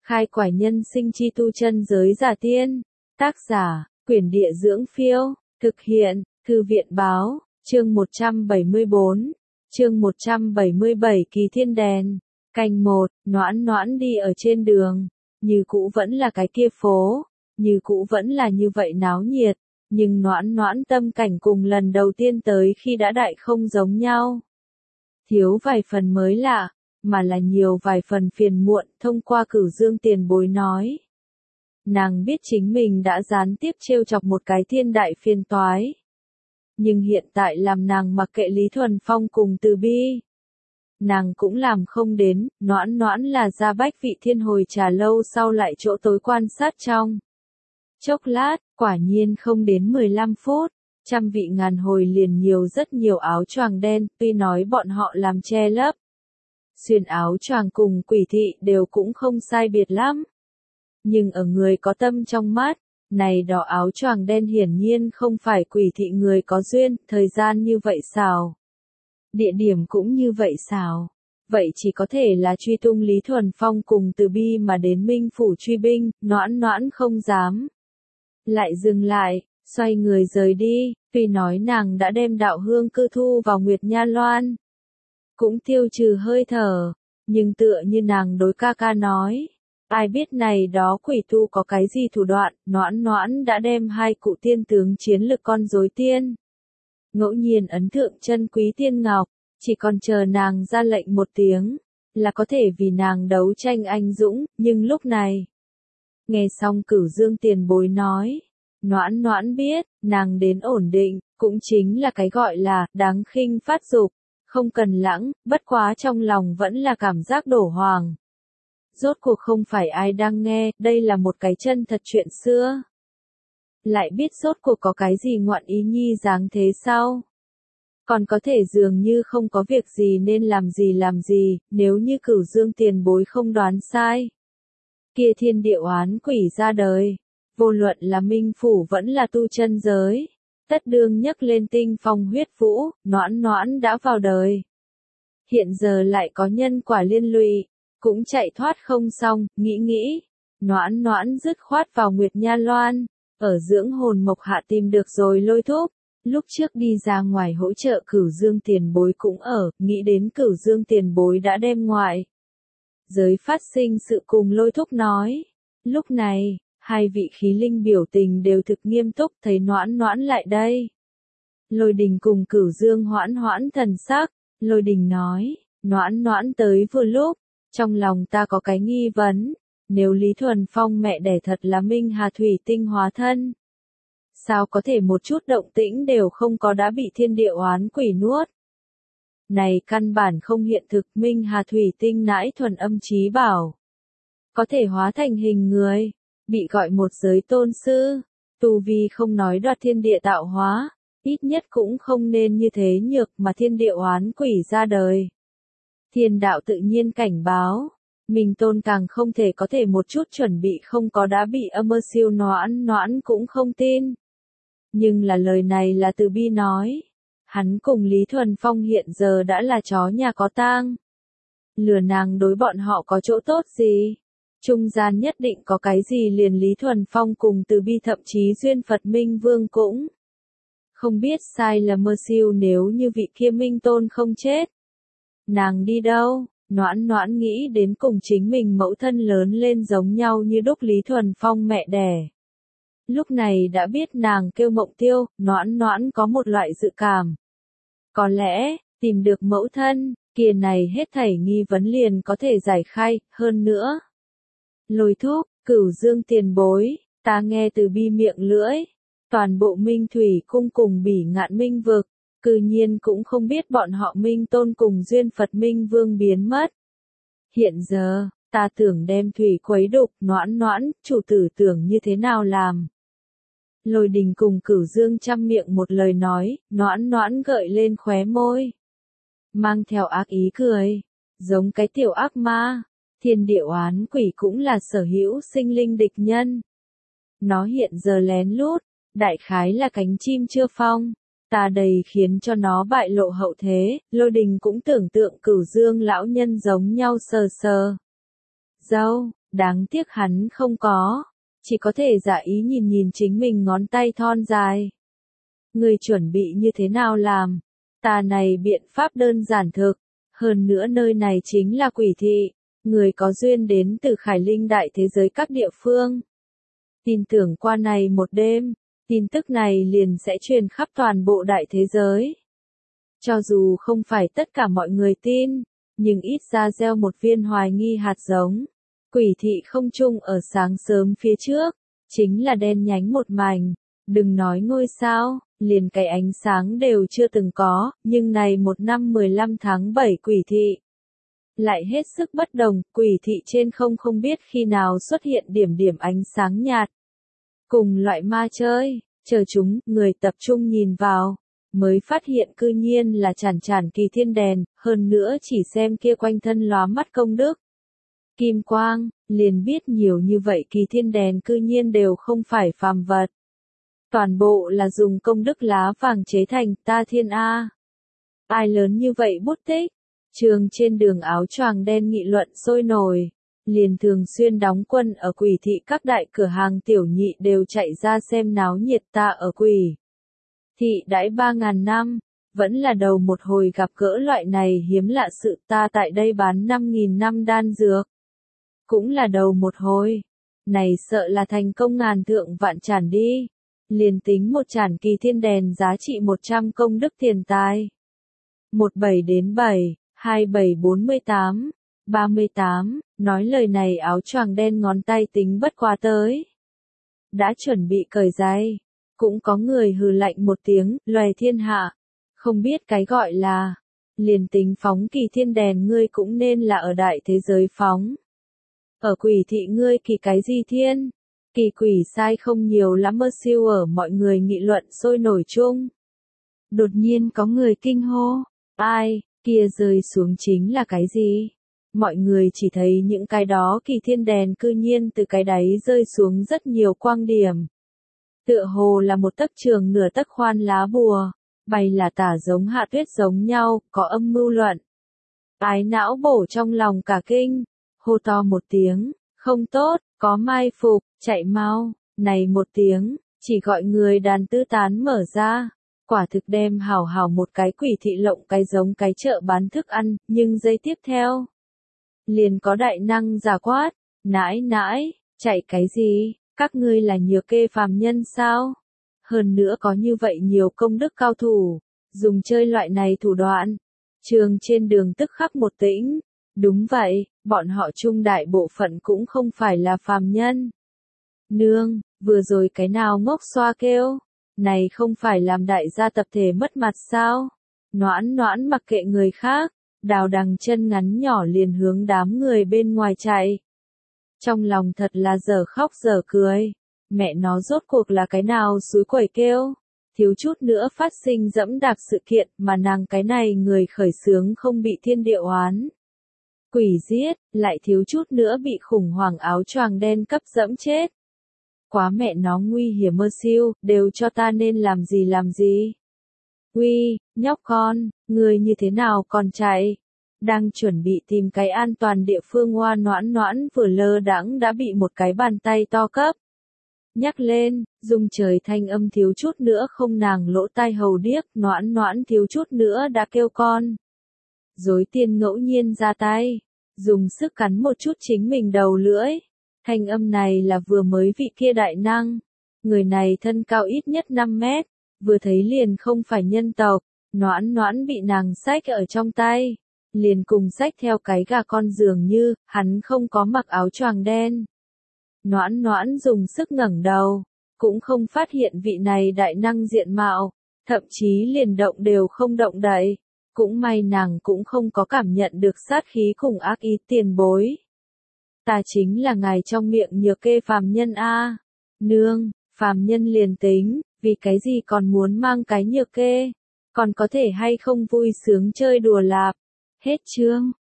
Khai quải nhân sinh chi tu chân giới giả tiên. Tác giả, Quyển Địa Dưỡng Phiêu. Thực hiện, Thư viện Báo. Chương 174. Chương 177 Kỳ Thiên Đèn. Canh 1, Noãn Noãn đi ở trên đường. Như cũ vẫn là cái kia phố. Như cũ vẫn là như vậy náo nhiệt. Nhưng Noãn Noãn tâm cảnh cùng lần đầu tiên tới khi đã đại không giống nhau. Thiếu vài phần mới lạ, mà là nhiều vài phần phiền muộn. Thông qua Cửu Dương tiền bối nói, nàng biết chính mình đã gián tiếp trêu chọc một cái thiên đại phiền toái. Nhưng hiện tại làm nàng mặc kệ Lý Thuần Phong cùng Từ Bi, nàng cũng làm không đến. Noãn Noãn là ra Bách Vị Thiên hồi trà lâu sau lại chỗ tối quan sát trong chốc lát, quả nhiên không đến 15 phút, trăm vị ngàn hồi liền nhiều rất nhiều áo choàng đen. Tuy nói bọn họ làm che lấp, xuyên áo choàng cùng quỷ thị đều cũng không sai biệt lắm. Nhưng ở người có tâm trong mắt, này đỏ áo choàng đen hiển nhiên không phải quỷ thị người có duyên. Thời gian như vậy xảo, địa điểm cũng như vậy xảo, vậy chỉ có thể là truy tung Lý Thuần Phong cùng Từ Bi mà đến Minh Phủ truy binh. Noãn Noãn không dám lại dừng lại, xoay người rời đi. Tuy nói nàng đã đem đạo hương cư thu vào Nguyệt Nha Loan, cũng tiêu trừ hơi thở, nhưng tựa như nàng đối ca ca nói, ai biết này đó quỷ tu có cái gì thủ đoạn. Noãn Noãn đã đem hai cụ tiên tướng chiến lực con rối tiên ngẫu nhiên ấn thượng chân quý tiên ngọc, chỉ còn chờ nàng ra lệnh một tiếng, là có thể vì nàng đấu tranh anh dũng. Nhưng lúc này, nghe xong Cửu Dương tiền bối nói, Noãn Noãn biết, nàng đến ổn định, cũng chính là cái gọi là đáng khinh phát dục, không cần lãng. Bất quá trong lòng vẫn là cảm giác đổ hoàng. Rốt cuộc không phải ai đang nghe, đây là một cái chân thật chuyện xưa. Lại biết rốt cuộc có cái gì ngoạn ý nhi dáng thế sao? Còn có thể dường như không có việc gì nên làm gì, nếu như Cửu Dương tiền bối không đoán sai. Kia thiên địa oán quỷ ra đời, vô luận là Minh Phủ vẫn là tu chân giới, tất đương nhấc lên tinh phong huyết vũ. Noãn Noãn đã vào đời, hiện giờ lại có nhân quả liên lụy, cũng chạy thoát không xong. Nghĩ, Noãn Noãn dứt khoát vào Nguyệt Nha Loan, ở dưỡng hồn mộc hạ tìm được rồi Lôi Thúc. Lúc trước đi ra ngoài hỗ trợ Cửu Dương tiền bối cũng ở, nghĩ đến Cửu Dương tiền bối đã đem ngoại giới phát sinh sự cùng Lôi Thúc nói. Lúc này, hai vị khí linh biểu tình đều thực nghiêm túc. Thấy Noãn Noãn lại đây, Lôi Đình cùng Cửu Dương hoãn hoãn thần sắc. Lôi Đình nói, Noãn Noãn tới vừa lúc, trong lòng ta có cái nghi vấn, nếu Lý Thuần Phong mẹ đẻ thật là Minh Hà Thủy Tinh hóa thân, sao có thể một chút động tĩnh đều không có đã bị thiên địa oán quỷ nuốt? Này căn bản không hiện thực. Minh Hà Thủy Tinh nãi thuần âm chí bảo, có thể hóa thành hình người, bị gọi một giới tôn sư, tu vi không nói đoạt thiên địa tạo hóa, ít nhất cũng không nên như thế nhược mà thiên địa oán quỷ ra đời. Thiên đạo tự nhiên cảnh báo, Minh Tôn càng không thể có thể một chút chuẩn bị không có đã bị âm mơ siêu. Noãn Noãn cũng không tin. Nhưng là lời này là Từ Bi nói. Hắn cùng Lý Thuần Phong hiện giờ đã là chó nhà có tang. Lừa nàng đối bọn họ có chỗ tốt gì? Trung gian nhất định có cái gì liền Lý Thuần Phong cùng Từ Bi thậm chí duyên Phật Minh Vương cũng không biết. Sai là mơ siêu nếu như vị kia Minh Tôn không chết, nàng đi đâu? Noãn Noãn nghĩ đến cùng chính mình mẫu thân lớn lên giống nhau như đúc Lý Thuần Phong mẹ đẻ. Lúc này đã biết nàng kêu Mộng Tiêu. Noãn Noãn có một loại dự cảm, có lẽ tìm được mẫu thân, kia này hết thảy nghi vấn liền có thể giải khai. Hơn nữa, Lôi Thúc, Cửu Dương tiền bối, ta nghe Từ Bi miệng lưỡi, toàn bộ Minh Thủy cung cùng Bỉ Ngạn Minh vực, cư nhiên cũng không biết bọn họ Minh Tôn cùng duyên Phật Minh Vương biến mất. Hiện giờ, ta tưởng đem thủy khuấy đục. Noãn Noãn, chủ tử tưởng như thế nào làm? Lôi Đình cùng Cửu Dương chăm miệng một lời nói. Noãn Noãn gợi lên khóe môi, mang theo ác ý cười, giống cái tiểu ác ma. Thiên địa oán quỷ cũng là sở hữu sinh linh địch nhân. Nó hiện giờ lén lút, đại khái là cánh chim chưa phong, ta đầy khiến cho nó bại lộ hậu thế. Lôi Đình cũng tưởng tượng Cửu Dương lão nhân giống nhau sờ sờ râu, Đáng tiếc hắn không có, chỉ có thể giả ý nhìn nhìn chính mình ngón tay thon dài. Ngươi chuẩn bị như thế nào làm? Ta này biện pháp đơn giản thực, hơn nữa nơi này chính là Quỷ thị, người có duyên đến từ Khải Linh đại thế giới các địa phương. Tin tưởng qua này một đêm, tin tức này liền sẽ truyền khắp toàn bộ đại thế giới. Cho dù không phải tất cả mọi người tin, nhưng ít ra gieo một viên hoài nghi hạt giống. Quỷ thị không trung ở sáng sớm phía trước, chính là đen nhánh một mảnh, đừng nói ngôi sao, liền cái ánh sáng đều chưa từng có, nhưng này một năm 15 tháng 7 Quỷ thị lại hết sức bất đồng, Quỷ thị trên không biết khi nào xuất hiện điểm điểm ánh sáng nhạt. Cùng loại ma chơi, chờ chúng, người tập trung nhìn vào, mới phát hiện cư nhiên là chản kỳ thiên đèn, hơn nữa chỉ xem kia quanh thân lóa mắt công đức. Kim quang, liền biết nhiều như vậy kỳ thiên đèn cư nhiên đều không phải phàm vật. Toàn bộ là dùng công đức lá vàng chế thành, ta thiên A. Ai lớn như vậy bút tích? Trường trên đường áo choàng đen nghị luận sôi nổi. Liền thường xuyên đóng quân ở Quỷ thị các đại cửa hàng tiểu nhị đều chạy ra xem náo nhiệt, ta ở Quỷ thị đãi 3.000 năm, vẫn là đầu một hồi gặp gỡ loại này hiếm lạ sự, ta tại đây bán 5.000 năm đan dược. Cũng là đầu một hồi, này sợ là thành công ngàn thượng vạn tràn đi, liền tính một tràn kỳ thiên đèn giá trị 100 công đức tiền tài. 17 đến 7, 27 48, 38, nói lời này áo choàng đen ngón tay tính bất quá tới. Đã chuẩn bị cởi giày, cũng có người hừ lạnh một tiếng, loè thiên hạ, không biết cái gọi là, liền tính phóng kỳ thiên đèn ngươi cũng nên là ở đại thế giới phóng. Ở Quỷ thị ngươi kỳ cái gì thiên? Kỳ quỷ sai không nhiều lắm mơ siêu ở mọi người nghị luận sôi nổi chung. Đột nhiên có người kinh hô, ai, kia rơi xuống chính là cái gì? Mọi người chỉ thấy những cái đó kỳ thiên đèn cư nhiên từ cái đáy rơi xuống rất nhiều quang điểm. Tựa hồ là một tấc trường nửa tấc khoan lá bùa, bày là tả giống hạ tuyết giống nhau, có âm mưu luận. Ái não bổ trong lòng cả kinh, hô to một tiếng, không tốt, có mai phục, chạy mau, này một tiếng, chỉ gọi người đàn tư tán mở ra. Quả thực đem hảo một cái Quỷ thị lộng cái giống cái chợ bán thức ăn, nhưng giây tiếp theo. Liền có đại năng giả quát, nãi, chạy cái gì, các ngươi là nhược kê phàm nhân sao? Hơn nữa có như vậy nhiều công đức cao thủ, dùng chơi loại này thủ đoạn. Trường trên đường tức khắc một tĩnh, đúng vậy, bọn họ trung đại bộ phận cũng không phải là phàm nhân. Nương, vừa rồi cái nào ngốc xoa kêu, này không phải làm đại gia tập thể mất mặt sao? Noãn mặc kệ người khác, đào đằng chân ngắn nhỏ liền hướng đám người bên ngoài chạy. Trong lòng thật là dở khóc dở cười, mẹ nó rốt cuộc là cái nào suối quẩy kêu, thiếu chút nữa phát sinh dẫm đạp sự kiện mà nàng cái này người khởi xướng không bị thiên địa oán. Quỷ giết, lại thiếu chút nữa bị khủng hoảng áo choàng đen cấp dẫm chết. Quá mẹ nó nguy hiểm mơ siêu, đều cho ta nên làm gì. Uy, nhóc con, người như thế nào còn chạy? Đang chuẩn bị tìm cái an toàn địa phương Hoa Noãn vừa lơ đãng đã bị một cái bàn tay to cấp. Nhắc lên, rung trời thanh âm thiếu chút nữa không nàng lỗ tai hầu điếc, Noãn thiếu chút nữa đã kêu con. Dối tiên ngẫu nhiên ra tay, dùng sức cắn một chút chính mình đầu lưỡi. Thanh âm này là vừa mới vị kia đại năng. Người này thân cao ít nhất 5 mét, vừa thấy liền không phải nhân tộc, Noãn bị nàng xách ở trong tay. Liền cùng xách theo cái gà con dường như, hắn không có mặc áo choàng đen. Noãn dùng sức ngẩng đầu, cũng không phát hiện vị này đại năng diện mạo, thậm chí liền động đều không động đậy. Cũng may nàng cũng không có cảm nhận được sát khí cùng ác ý tiền bối. Ta chính là ngài trong miệng nhược kê phàm nhân a. Nương, phàm nhân liền tính, vì cái gì còn muốn mang cái nhược kê, còn có thể hay không vui sướng chơi đùa lạp. Hết chương.